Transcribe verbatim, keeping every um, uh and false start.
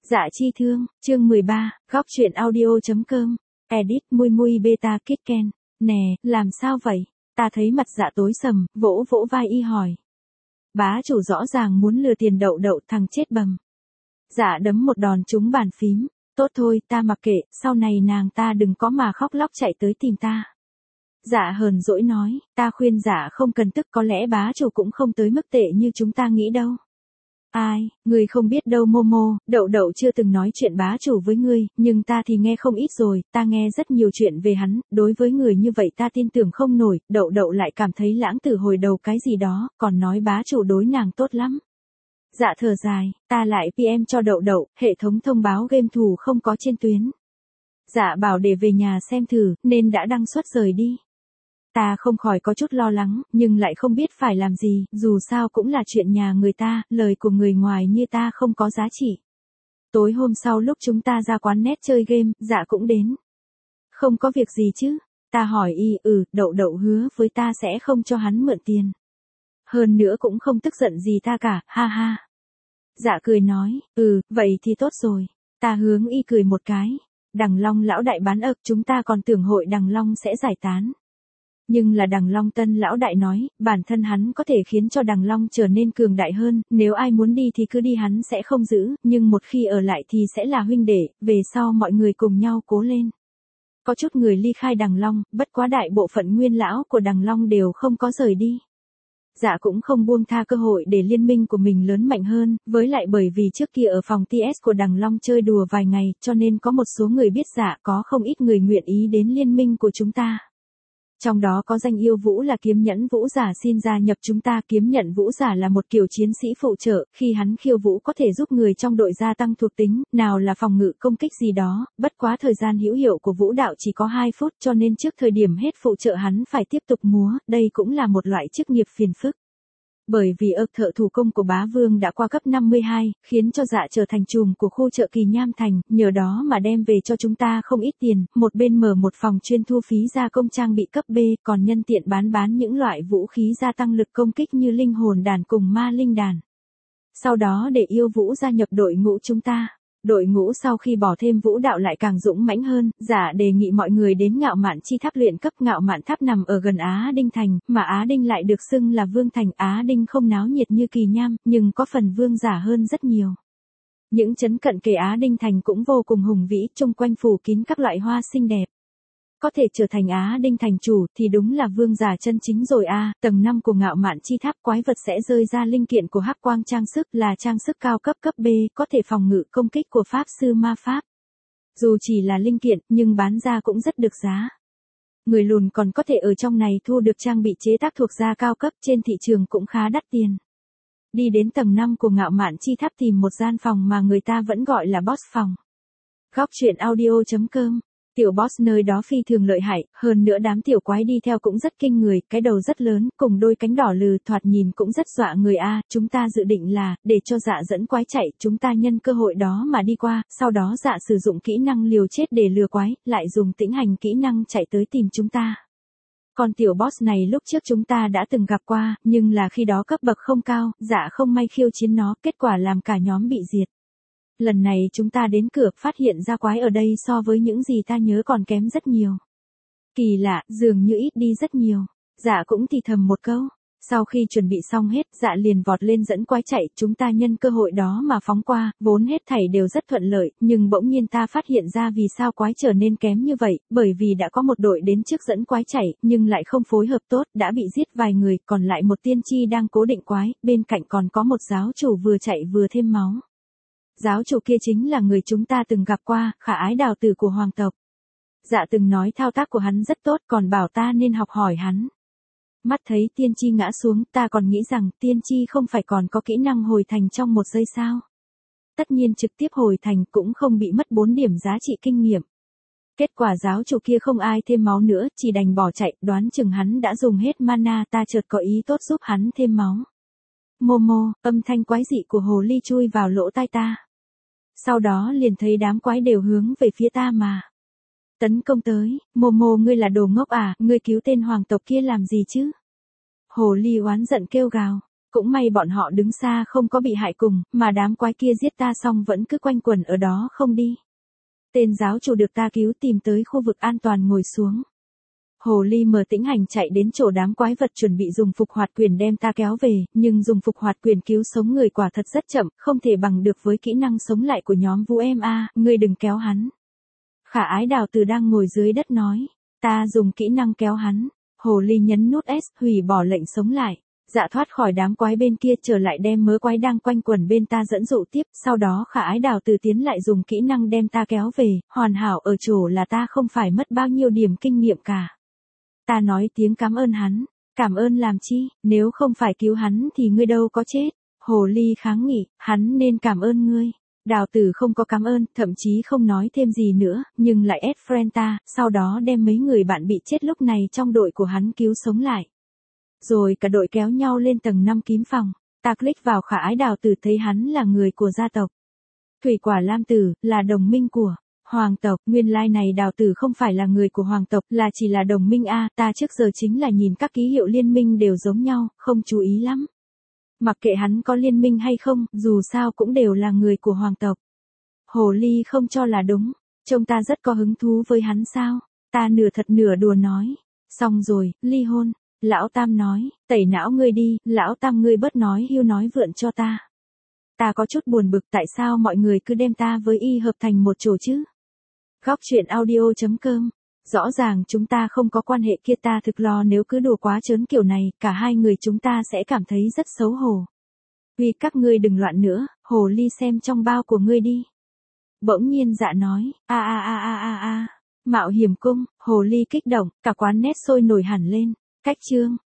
Dạ chi thương, chương mười ba, góc truyện audio.com, edit mui mui beta kitken, nè, làm sao vậy? Ta thấy mặt dạ tối sầm, vỗ vỗ vai y hỏi. Bá chủ rõ ràng muốn lừa tiền đậu đậu thằng chết bầm. Dạ đấm một đòn trúng bàn phím, tốt thôi, ta mặc kệ, sau này nàng ta đừng có mà khóc lóc chạy tới tìm ta. Dạ hờn dỗi nói, ta khuyên dạ không cần tức, có lẽ bá chủ cũng không tới mức tệ như chúng ta nghĩ đâu. Ai, người không biết đâu Momo, đậu đậu chưa từng nói chuyện bá chủ với ngươi, nhưng ta thì nghe không ít rồi, ta nghe rất nhiều chuyện về hắn, đối với người như vậy ta tin tưởng không nổi, đậu đậu lại cảm thấy lãng tử hồi đầu cái gì đó, còn nói bá chủ đối nàng tốt lắm. Dạ thở dài, ta lại pê em cho đậu đậu, hệ thống thông báo game thủ không có trên tuyến. Dạ bảo để về nhà xem thử, nên đã đăng xuất rời đi. Ta không khỏi có chút lo lắng, nhưng lại không biết phải làm gì, dù sao cũng là chuyện nhà người ta, lời của người ngoài như ta không có giá trị. Tối hôm sau lúc chúng ta ra quán net chơi game, dạ cũng đến. Không có việc gì chứ? Ta hỏi y, ừ, đậu đậu hứa với ta sẽ không cho hắn mượn tiền. Hơn nữa cũng không tức giận gì ta cả, ha ha. Dạ cười nói, ừ, vậy thì tốt rồi. Ta hướng y cười một cái. Đằng Long lão đại bán ập, chúng ta còn tưởng hội Đằng Long sẽ giải tán. Nhưng là Đằng Long Tân lão đại nói, bản thân hắn có thể khiến cho Đằng Long trở nên cường đại hơn, nếu ai muốn đi thì cứ đi, hắn sẽ không giữ, nhưng một khi ở lại thì sẽ là huynh đệ, về sau mọi người cùng nhau cố lên. Có chút người ly khai Đằng Long, bất quá đại bộ phận nguyên lão của Đằng Long đều không có rời đi. Dạ cũng không buông tha cơ hội để liên minh của mình lớn mạnh hơn, với lại bởi vì trước kia ở phòng tê ét của Đằng Long chơi đùa vài ngày, cho nên có một số người biết dạ, có không ít người nguyện ý đến liên minh của chúng ta. Trong đó có danh yêu vũ là kiếm nhẫn vũ giả xin gia nhập chúng ta. Kiếm nhận vũ giả là một kiểu chiến sĩ phụ trợ, khi hắn khiêu vũ có thể giúp người trong đội gia tăng thuộc tính, nào là phòng ngự công kích gì đó, bất quá thời gian hữu hiệu của vũ đạo chỉ có hai phút cho nên trước thời điểm hết phụ trợ hắn phải tiếp tục múa, đây cũng là một loại chức nghiệp phiền phức. Bởi vì ợp thợ thủ công của bá vương đã qua cấp năm mươi hai, khiến cho dạ trở thành trùm của khu chợ Kỳ Nham Thành, nhờ đó mà đem về cho chúng ta không ít tiền, một bên mở một phòng chuyên thu phí gia công trang bị cấp B, còn nhân tiện bán bán những loại vũ khí gia tăng lực công kích như linh hồn đàn cùng ma linh đàn. Sau đó để yêu vũ gia nhập đội ngũ chúng ta. Đội ngũ sau khi bỏ thêm vũ đạo lại càng dũng mãnh hơn, giả đề nghị mọi người đến Ngạo Mạn Chi Tháp luyện cấp. Ngạo Mạn Tháp nằm ở gần Á Đinh Thành, mà Á Đinh lại được xưng là Vương Thành. Á Đinh không náo nhiệt như Kỳ Nham, nhưng có phần vương giả hơn rất nhiều. Những trấn cận kề Á Đinh Thành cũng vô cùng hùng vĩ, chung quanh phủ kín các loại hoa xinh đẹp. Có thể trở thành Á Đinh thành chủ thì đúng là vương giả chân chính rồi a. À, tầng năm của Ngạo Mạn Chi Tháp quái vật sẽ rơi ra linh kiện của hắc quang trang sức, là trang sức cao cấp cấp B, có thể phòng ngự công kích của pháp sư ma pháp. Dù chỉ là linh kiện, nhưng bán ra cũng rất được giá. Người lùn còn có thể ở trong này thu được trang bị chế tác thuộc da cao cấp, trên thị trường cũng khá đắt tiền. Đi đến tầng năm của Ngạo Mạn Chi Tháp tìm một gian phòng mà người ta vẫn gọi là boss phòng. Góc truyện audio.com. Tiểu boss nơi đó phi thường lợi hại, hơn nữa đám tiểu quái đi theo cũng rất kinh người, cái đầu rất lớn, cùng đôi cánh đỏ lừ, thoạt nhìn cũng rất dọa người a. À, chúng ta dự định là, để cho dạ dẫn quái chạy, chúng ta nhân cơ hội đó mà đi qua, sau đó dạ sử dụng kỹ năng liều chết để lừa quái, lại dùng tĩnh hành kỹ năng chạy tới tìm chúng ta. Còn tiểu boss này lúc trước chúng ta đã từng gặp qua, nhưng là khi đó cấp bậc không cao, dạ không may khiêu chiến nó, kết quả làm cả nhóm bị diệt. Lần này chúng ta đến cửa, phát hiện ra quái ở đây so với những gì ta nhớ còn kém rất nhiều. Kỳ lạ, dường như ít đi rất nhiều. Dạ cũng thì thầm một câu. Sau khi chuẩn bị xong hết, dạ liền vọt lên dẫn quái chạy, chúng ta nhân cơ hội đó mà phóng qua, vốn hết thảy đều rất thuận lợi, nhưng bỗng nhiên ta phát hiện ra vì sao quái trở nên kém như vậy, bởi vì đã có một đội đến trước dẫn quái chạy, nhưng lại không phối hợp tốt, đã bị giết vài người, còn lại một tiên tri đang cố định quái, bên cạnh còn có một giáo chủ vừa chạy vừa thêm máu. Giáo chủ kia chính là người chúng ta từng gặp qua, khả ái đào tử của hoàng tộc. Dạ từng nói thao tác của hắn rất tốt, còn bảo ta nên học hỏi hắn. Mắt thấy tiên tri ngã xuống, ta còn nghĩ rằng tiên tri không phải còn có kỹ năng hồi thành trong một giây sao. Tất nhiên trực tiếp hồi thành cũng không bị mất bốn điểm giá trị kinh nghiệm. Kết quả giáo chủ kia không ai thêm máu nữa, chỉ đành bỏ chạy, đoán chừng hắn đã dùng hết mana, ta chợt có ý tốt giúp hắn thêm máu. Momo, âm thanh quái dị của hồ ly chui vào lỗ tai ta. Sau đó liền thấy đám quái đều hướng về phía ta mà tấn công tới. Momo, ngươi là đồ ngốc à, ngươi cứu tên hoàng tộc kia làm gì chứ? Hồ ly oán giận kêu gào. Cũng may bọn họ đứng xa không có bị hại cùng, mà đám quái kia giết ta xong vẫn cứ quanh quẩn ở đó không đi. Tên giáo chủ được ta cứu tìm tới khu vực an toàn ngồi xuống. Hồ ly mờ tĩnh hành chạy đến chỗ đám quái vật chuẩn bị dùng phục hoạt quyền đem ta kéo về, nhưng dùng phục hoạt quyền cứu sống người quả thật rất chậm, không thể bằng được với kỹ năng sống lại của nhóm Vũ em a, ngươi đừng kéo hắn. Khả ái đào từ đang ngồi dưới đất nói, ta dùng kỹ năng kéo hắn. Hồ ly nhấn nút S hủy bỏ lệnh sống lại. Dạ thoát khỏi đám quái bên kia trở lại đem mớ quái đang quanh quẩn bên ta dẫn dụ tiếp, sau đó khả ái đào từ tiến lại dùng kỹ năng đem ta kéo về, hoàn hảo ở chỗ là ta không phải mất bao nhiêu điểm kinh nghiệm cả. Ta nói tiếng cảm ơn hắn, cảm ơn làm chi, nếu không phải cứu hắn thì ngươi đâu có chết. Hồ ly kháng nghị, hắn nên cảm ơn ngươi. Đào tử không có cảm ơn, thậm chí không nói thêm gì nữa, nhưng lại ép friend ta, sau đó đem mấy người bạn bị chết lúc này trong đội của hắn cứu sống lại. Rồi cả đội kéo nhau lên tầng năm kiếm phòng, ta click vào khả ái đào tử thấy hắn là người của gia tộc. Thủy quả lam tử, là đồng minh của hoàng tộc, nguyên lai này đào tử không phải là người của hoàng tộc, là chỉ là đồng minh a, ta trước giờ chính là nhìn các ký hiệu liên minh đều giống nhau, không chú ý lắm. Mặc kệ hắn có liên minh hay không, dù sao cũng đều là người của hoàng tộc. Hồ ly không cho là đúng, trông ta rất có hứng thú với hắn sao, ta nửa thật nửa đùa nói. Xong rồi, ly hôn. Lão Tam nói, tẩy não ngươi đi, Lão Tam ngươi bớt nói hưu nói vượn cho ta. Ta có chút buồn bực tại sao mọi người cứ đem ta với y hợp thành một chỗ chứ. Góc chuyện audio chấm com. Rõ ràng chúng ta không có quan hệ kia, ta thực lo nếu cứ đùa quá trớn kiểu này, cả hai người chúng ta sẽ cảm thấy rất xấu hổ. Vì các ngươi đừng loạn nữa, hồ ly xem trong bao của ngươi đi. Bỗng nhiên dạ nói, a a a a a a, mạo hiểm cung, hồ ly kích động, cả quán nét sôi nổi hẳn lên. Cách chương